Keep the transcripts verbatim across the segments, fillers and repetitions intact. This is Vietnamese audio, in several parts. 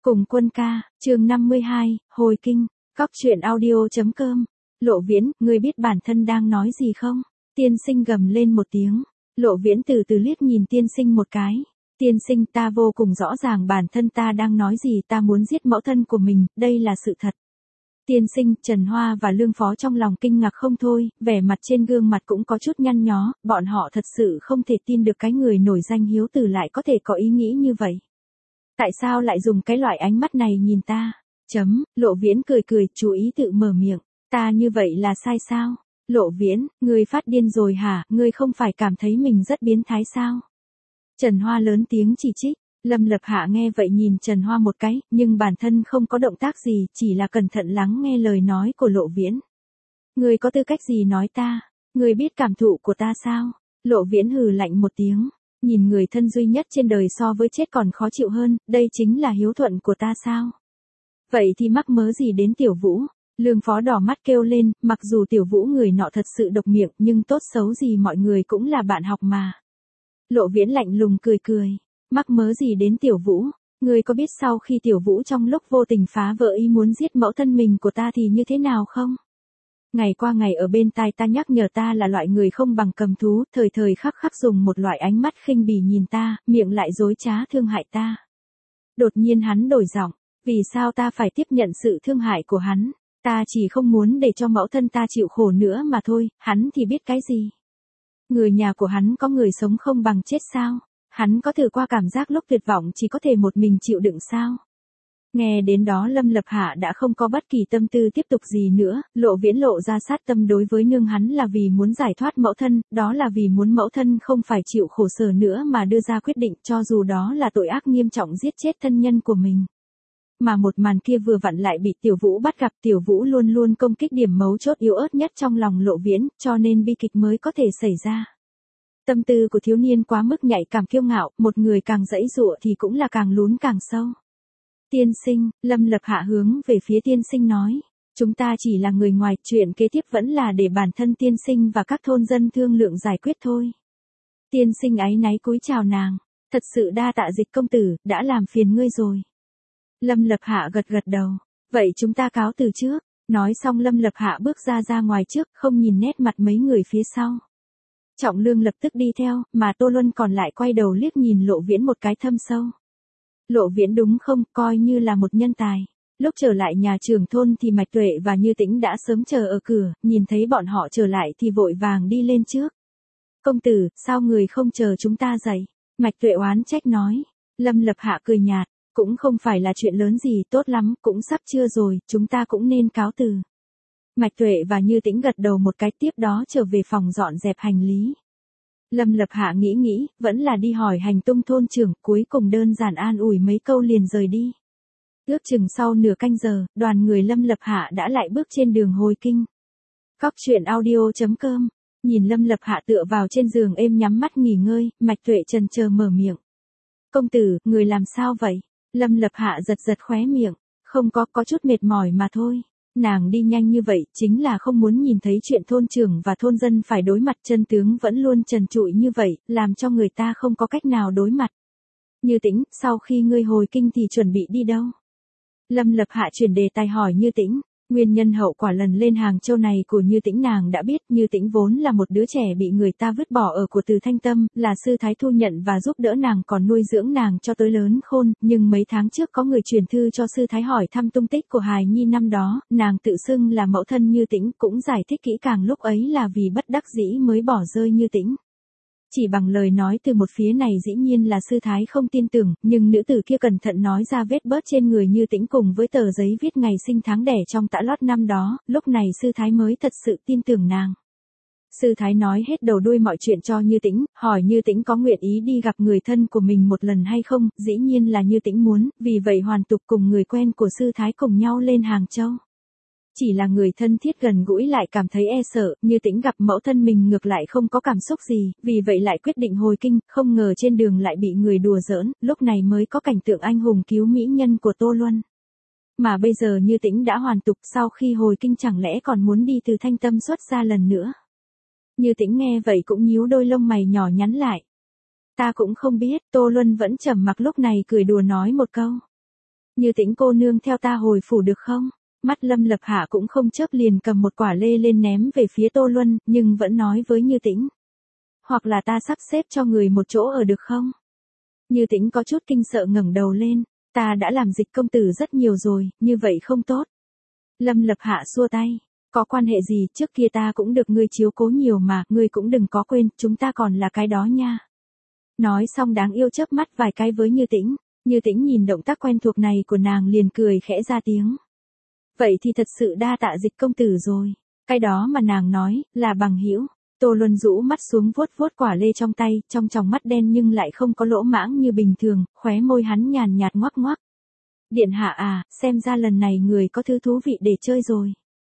Cùng quân ca, chương năm mươi hai, hồi kinh, cóc truyện audio.com. Lộ Viễn, ngươi biết bản thân đang nói gì không? Tiên sinh gầm lên một tiếng. Lộ Viễn từ từ liếc nhìn tiên sinh một cái. Tiên sinh, ta vô cùng rõ ràng bản thân ta đang nói gì, ta muốn giết mẫu thân của mình, đây là sự thật. Tiên sinh, Trần Hoa và Lương Phó trong lòng kinh ngạc không thôi, vẻ mặt trên gương mặt cũng có chút nhăn nhó, bọn họ thật sự không thể tin được cái người nổi danh hiếu tử lại có thể có ý nghĩ như vậy. Tại sao lại dùng cái loại ánh mắt này nhìn ta? Chấm, Lộ Viễn cười cười, chú ý tự mở miệng. Ta như vậy là sai sao? Lộ Viễn, ngươi phát điên rồi hả? Ngươi không phải cảm thấy mình rất biến thái sao? Trần Hoa lớn tiếng chỉ trích. Lâm Lập Hạ nghe vậy nhìn Trần Hoa một cái, nhưng bản thân không có động tác gì, chỉ là cẩn thận lắng nghe lời nói của Lộ Viễn. Ngươi có tư cách gì nói ta? Ngươi biết cảm thụ của ta sao? Lộ Viễn hừ lạnh một tiếng. Nhìn người thân duy nhất trên đời so với chết còn khó chịu hơn, đây chính là hiếu thuận của ta sao? Vậy thì mắc mớ gì đến Tiểu Vũ? Lương Phó đỏ mắt kêu lên, mặc dù Tiểu Vũ người nọ thật sự độc miệng, nhưng tốt xấu gì mọi người cũng là bạn học mà. Lộ Viễn lạnh lùng cười cười. Mắc mớ gì đến Tiểu Vũ? Ngươi có biết sau khi Tiểu Vũ trong lúc vô tình phá vỡ ý muốn giết mẫu thân mình của ta thì như thế nào không? Ngày qua ngày ở bên tai ta nhắc nhở ta là loại người không bằng cầm thú, thời thời khắc khắc dùng một loại ánh mắt khinh bỉ nhìn ta, miệng lại dối trá thương hại ta. Đột nhiên hắn đổi giọng, vì sao ta phải tiếp nhận sự thương hại của hắn? Ta chỉ không muốn để cho mẫu thân ta chịu khổ nữa mà thôi, hắn thì biết cái gì? Người nhà của hắn có người sống không bằng chết sao? Hắn có thử qua cảm giác lúc tuyệt vọng chỉ có thể một mình chịu đựng sao? Nghe đến đó Lâm Lập Hạ đã không có bất kỳ tâm tư tiếp tục gì nữa, Lộ Viễn lộ ra sát tâm đối với nương hắn là vì muốn giải thoát mẫu thân, đó là vì muốn mẫu thân không phải chịu khổ sở nữa mà đưa ra quyết định cho dù đó là tội ác nghiêm trọng giết chết thân nhân của mình. Mà một màn kia vừa vặn lại bị Tiểu Vũ bắt gặp, Tiểu Vũ luôn luôn công kích điểm mấu chốt yếu ớt nhất trong lòng Lộ Viễn, cho nên bi kịch mới có thể xảy ra. Tâm tư của thiếu niên quá mức nhạy cảm kiêu ngạo, một người càng dãy dụa thì cũng là càng lún càng sâu. Tiên sinh, Lâm Lập Hạ hướng về phía tiên sinh nói, chúng ta chỉ là người ngoài, chuyện kế tiếp vẫn là để bản thân tiên sinh và các thôn dân thương lượng giải quyết thôi. Tiên sinh áy náy cúi chào nàng, thật sự đa tạ Dịch công tử, đã làm phiền ngươi rồi. Lâm Lập Hạ gật gật đầu, vậy chúng ta cáo từ trước, nói xong Lâm Lập Hạ bước ra ra ngoài trước, không nhìn nét mặt mấy người phía sau. Trọng Lương lập tức đi theo, mà Tô Luân còn lại quay đầu liếc nhìn Lộ Viễn một cái thâm sâu. Lộ Viễn đúng không, coi như là một nhân tài. Lúc trở lại nhà trưởng thôn thì Mạch Tuệ và Như Tĩnh đã sớm chờ ở cửa, nhìn thấy bọn họ trở lại thì vội vàng đi lên trước. Công tử, sao người không chờ chúng ta dậy? Mạch Tuệ oán trách nói. Lâm Lập Hạ cười nhạt, cũng không phải là chuyện lớn gì, tốt lắm, cũng sắp trưa rồi, chúng ta cũng nên cáo từ. Mạch Tuệ và Như Tĩnh gật đầu một cái, tiếp đó trở về phòng dọn dẹp hành lý. Lâm Lập Hạ nghĩ nghĩ, vẫn là đi hỏi hành tung thôn trưởng, cuối cùng đơn giản an ủi mấy câu liền rời đi. Ước chừng sau nửa canh giờ, đoàn người Lâm Lập Hạ đã lại bước trên đường hồi kinh. Cóc truyện audio.com. Nhìn Lâm Lập Hạ tựa vào trên giường êm nhắm mắt nghỉ ngơi, Mạch Tuệ chần chờ mở miệng. Công tử, người làm sao vậy? Lâm Lập Hạ giật giật khóe miệng, không có, có chút mệt mỏi mà thôi. Nàng đi nhanh như vậy, chính là không muốn nhìn thấy chuyện thôn trưởng và thôn dân phải đối mặt, chân tướng vẫn luôn trần trụi như vậy, làm cho người ta không có cách nào đối mặt. Như Tĩnh, sau khi ngươi hồi kinh thì chuẩn bị đi đâu? Lâm Lập Hạ chuyển đề tài hỏi Như Tĩnh. Nguyên nhân hậu quả lần lên Hàng Châu này của Như Tĩnh nàng đã biết, Như Tĩnh vốn là một đứa trẻ bị người ta vứt bỏ ở của Từ Thanh Tâm, là sư thái thu nhận và giúp đỡ nàng còn nuôi dưỡng nàng cho tới lớn khôn, nhưng mấy tháng trước có người truyền thư cho sư thái hỏi thăm tung tích của hài nhi năm đó, nàng tự xưng là mẫu thân Như Tĩnh, cũng giải thích kỹ càng lúc ấy là vì bất đắc dĩ mới bỏ rơi Như Tĩnh. Chỉ bằng lời nói từ một phía này dĩ nhiên là sư thái không tin tưởng, nhưng nữ tử kia cẩn thận nói ra vết bớt trên người Như Tĩnh cùng với tờ giấy viết ngày sinh tháng đẻ trong tã lót năm đó, lúc này sư thái mới thật sự tin tưởng nàng. Sư thái nói hết đầu đuôi mọi chuyện cho Như Tĩnh, hỏi Như Tĩnh có nguyện ý đi gặp người thân của mình một lần hay không, dĩ nhiên là Như Tĩnh muốn, vì vậy hoàn tục cùng người quen của sư thái cùng nhau lên Hàng Châu. Chỉ là người thân thiết gần gũi lại cảm thấy e sợ, Như Tĩnh gặp mẫu thân mình ngược lại không có cảm xúc gì, vì vậy lại quyết định hồi kinh, không ngờ trên đường lại bị người đùa giỡn, lúc này mới có cảnh tượng anh hùng cứu mỹ nhân của Tô Luân. Mà bây giờ Như Tĩnh đã hoàn tục, sau khi hồi kinh chẳng lẽ còn muốn đi Từ Thanh Tâm xuất ra lần nữa. Như Tĩnh nghe vậy cũng nhíu đôi lông mày nhỏ nhắn lại. Ta cũng không biết, Tô Luân vẫn trầm mặc lúc này cười đùa nói một câu. Như Tĩnh cô nương theo ta hồi phủ được không? Mắt Lâm Lập Hạ cũng không chớp liền cầm một quả lê lên ném về phía Tô Luân, nhưng vẫn nói với Như Tĩnh. Hoặc là ta sắp xếp cho người một chỗ ở được không? Như Tĩnh có chút kinh sợ ngẩng đầu lên, ta đã làm Dịch công tử rất nhiều rồi, như vậy không tốt. Lâm Lập Hạ xua tay, có quan hệ gì, trước kia ta cũng được ngươi chiếu cố nhiều mà, ngươi cũng đừng có quên, chúng ta còn là cái đó nha. Nói xong đáng yêu chớp mắt vài cái với Như Tĩnh, Như Tĩnh nhìn động tác quen thuộc này của nàng liền cười khẽ ra tiếng. Vậy thì thật sự đa tạ Dịch công tử rồi, cái đó mà nàng nói, là bằng hữu. Tô Luân rũ mắt xuống vuốt vuốt quả lê trong tay, trong tròng mắt đen nhưng lại không có lỗ mãng như bình thường, khóe môi hắn nhàn nhạt ngoắc ngoắc. Điện hạ à, xem ra lần này người có thứ thú vị để chơi rồi.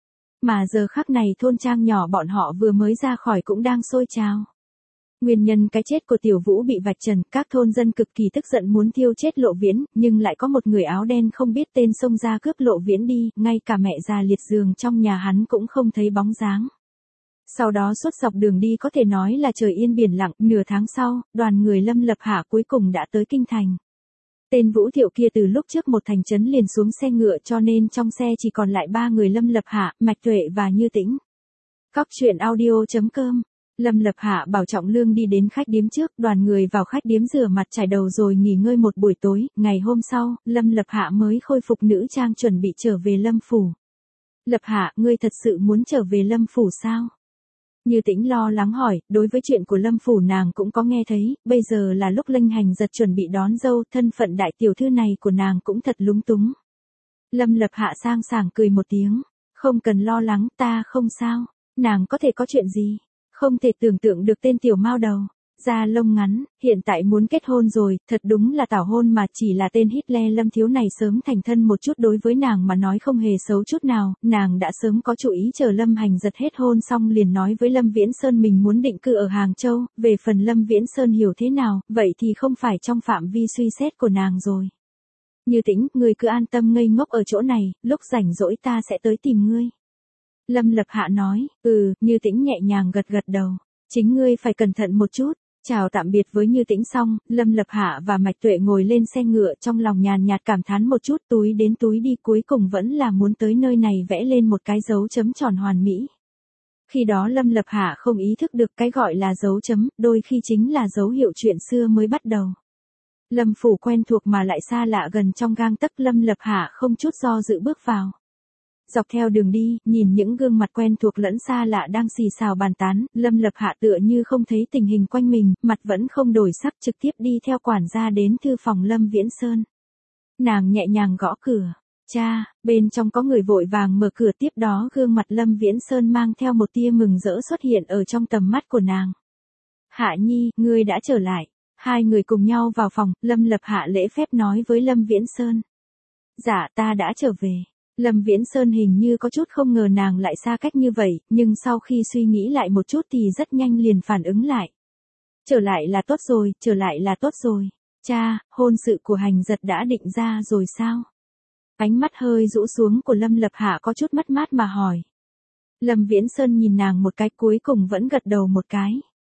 Mà giờ khắc này thôn trang nhỏ bọn họ vừa mới ra khỏi cũng đang sôi trào. Nguyên nhân cái chết của Tiểu Vũ bị vạch trần, các thôn dân cực kỳ tức giận muốn thiêu chết Lộ Viễn, nhưng lại có một người áo đen không biết tên xông ra cướp Lộ Viễn đi, ngay cả mẹ già liệt giường trong nhà hắn cũng không thấy bóng dáng. Sau đó suốt dọc đường đi có thể nói là trời yên biển lặng, nửa tháng sau, đoàn người Lâm Lập Hạ cuối cùng đã tới Kinh Thành. Tên Vũ Thiệu kia từ lúc trước một thành trấn liền xuống xe ngựa cho nên trong xe chỉ còn lại ba người Lâm Lập Hạ, Mạch Tuệ và Như Tĩnh. Cóc truyện audio chấm com. Lâm Lập Hạ bảo Trọng Lương đi đến khách điếm trước, đoàn người vào khách điếm rửa mặt chải đầu rồi nghỉ ngơi một buổi tối, ngày hôm sau, Lâm Lập Hạ mới khôi phục nữ trang chuẩn bị trở về Lâm phủ. Lập Hạ, ngươi thật sự muốn trở về Lâm phủ sao? Như Tĩnh lo lắng hỏi, đối với chuyện của Lâm phủ nàng cũng có nghe thấy, bây giờ là lúc Lênh Hành Giật chuẩn bị đón dâu, thân phận đại tiểu thư này của nàng cũng thật lúng túng. Lâm Lập Hạ sang sảng cười một tiếng, không cần lo lắng, ta không sao, nàng có thể có chuyện gì? Không thể tưởng tượng được tên tiểu mao đầu, da lông ngắn, hiện tại muốn kết hôn rồi, thật đúng là tảo hôn mà chỉ là tên Hitler Lâm thiếu này sớm thành thân một chút đối với nàng mà nói không hề xấu chút nào, nàng đã sớm có chủ ý chờ Lâm Hành Giật hết hôn xong liền nói với Lâm Viễn Sơn mình muốn định cư ở Hàng Châu, về phần Lâm Viễn Sơn hiểu thế nào, vậy thì không phải trong phạm vi suy xét của nàng rồi. Như Tĩnh, ngươi cứ an tâm ngây ngốc ở chỗ này, lúc rảnh rỗi ta sẽ tới tìm ngươi. Lâm Lập Hạ nói, ừ, Như Tĩnh nhẹ nhàng gật gật đầu, chính ngươi phải cẩn thận một chút. Chào tạm biệt với Như Tĩnh xong, Lâm Lập Hạ và Mạch Tuệ ngồi lên xe ngựa trong lòng nhàn nhạt cảm thán một chút, túi đến túi đi, cuối cùng vẫn là muốn tới nơi này vẽ lên một cái dấu chấm tròn hoàn mỹ. Khi đó Lâm Lập Hạ không ý thức được cái gọi là dấu chấm, đôi khi chính là dấu hiệu chuyện xưa mới bắt đầu. Lâm phủ quen thuộc mà lại xa lạ gần trong gang tấc, Lâm Lập Hạ không chút do dự bước vào. Dọc theo đường đi, nhìn những gương mặt quen thuộc lẫn xa lạ đang xì xào bàn tán, Lâm Lập Hạ tựa như không thấy tình hình quanh mình, mặt vẫn không đổi sắc, trực tiếp đi theo quản gia đến thư phòng Lâm Viễn Sơn. Nàng nhẹ nhàng gõ cửa, cha, bên trong có người vội vàng mở cửa, tiếp đó gương mặt Lâm Viễn Sơn mang theo một tia mừng rỡ xuất hiện ở trong tầm mắt của nàng. Hạ Nhi, ngươi đã trở lại. Hai người cùng nhau vào phòng, Lâm Lập Hạ lễ phép nói với Lâm Viễn Sơn. Dạ ta đã trở về. Lâm Viễn Sơn hình như có chút không ngờ nàng lại xa cách như vậy, nhưng sau khi suy nghĩ lại một chút thì rất nhanh liền phản ứng lại. Trở lại là tốt rồi, trở lại là tốt rồi. Cha, hôn sự của Hành Giật đã định ra rồi sao? Ánh mắt hơi rũ xuống của Lâm Lập Hạ có chút mất mát mà hỏi. Lâm Viễn Sơn nhìn nàng một cái cuối cùng vẫn gật đầu một cái.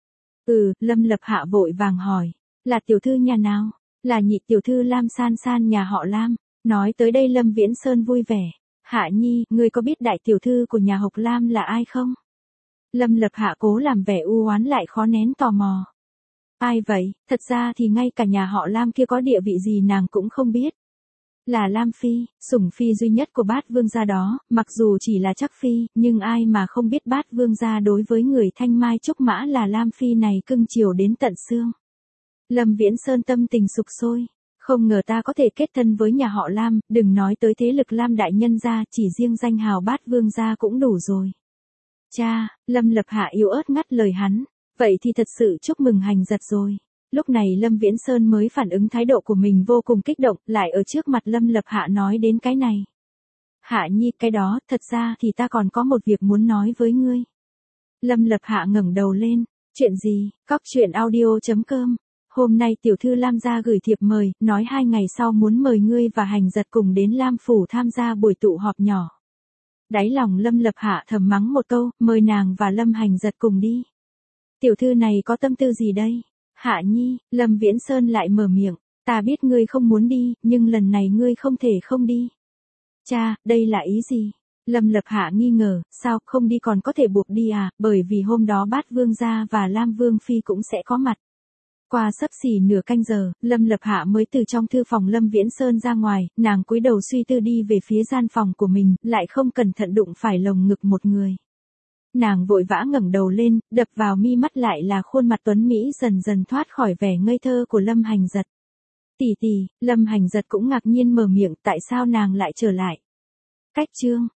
Ừ, Lâm Lập Hạ vội vàng hỏi. Là tiểu thư nhà nào? Là nhị tiểu thư Lam San San nhà họ Lam. Nói tới đây Lâm Viễn Sơn vui vẻ. Hạ Nhi, ngươi có biết đại tiểu thư của nhà Hộc Lam là ai không? Lâm Lập Hạ cố làm vẻ u oán lại khó nén tò mò. Ai vậy, thật ra thì ngay cả nhà họ Lam kia có địa vị gì nàng cũng không biết. Là Lam Phi, sủng phi duy nhất của Bát Vương gia đó, mặc dù chỉ là chắc phi, nhưng ai mà không biết Bát Vương gia đối với người Thanh Mai Trúc Mã là Lam Phi này cưng chiều đến tận xương. Lâm Viễn Sơn tâm tình sục sôi. Không ngờ ta có thể kết thân với nhà họ Lam, đừng nói tới thế lực Lam đại nhân gia, chỉ riêng danh hào Bát Vương gia cũng đủ rồi. Cha, Lâm Lập Hạ yếu ớt ngắt lời hắn, vậy thì thật sự chúc mừng Hành Giật rồi. Lúc này Lâm Viễn Sơn mới phản ứng thái độ của mình vô cùng kích động, lại ở trước mặt Lâm Lập Hạ nói đến cái này. Hạ Nhi, cái đó, thật ra thì ta còn có một việc muốn nói với ngươi. Lâm Lập Hạ ngẩng đầu lên, chuyện gì? Cóc truyện audio chấm com. Hôm nay tiểu thư Lam gia gửi thiệp mời, nói hai ngày sau muốn mời ngươi và Hành Giật cùng đến Lam phủ tham gia buổi tụ họp nhỏ. Đáy lòng Lâm Lập Hạ thầm mắng một câu, mời nàng và Lâm Hành Giật cùng đi. Tiểu thư này có tâm tư gì đây? Hạ Nhi, Lâm Viễn Sơn lại mở miệng. Ta biết ngươi không muốn đi, nhưng lần này ngươi không thể không đi. Cha, đây là ý gì? Lâm Lập Hạ nghi ngờ, sao không đi còn có thể buộc đi à, bởi vì hôm đó Bát Vương gia và Lam Vương Phi cũng sẽ có mặt. Qua sấp xỉ nửa canh giờ, Lâm Lập Hạ mới từ trong thư phòng Lâm Viễn Sơn ra ngoài, nàng cúi đầu suy tư đi về phía gian phòng của mình, lại không cẩn thận đụng phải lồng ngực một người. Nàng vội vã ngẩng đầu lên, đập vào mi mắt lại là khuôn mặt tuấn Mỹ dần dần thoát khỏi vẻ ngây thơ của Lâm Hành Giật. Tỷ tỷ, Lâm Hành Giật cũng ngạc nhiên mở miệng, tại sao nàng lại trở lại? Cách chương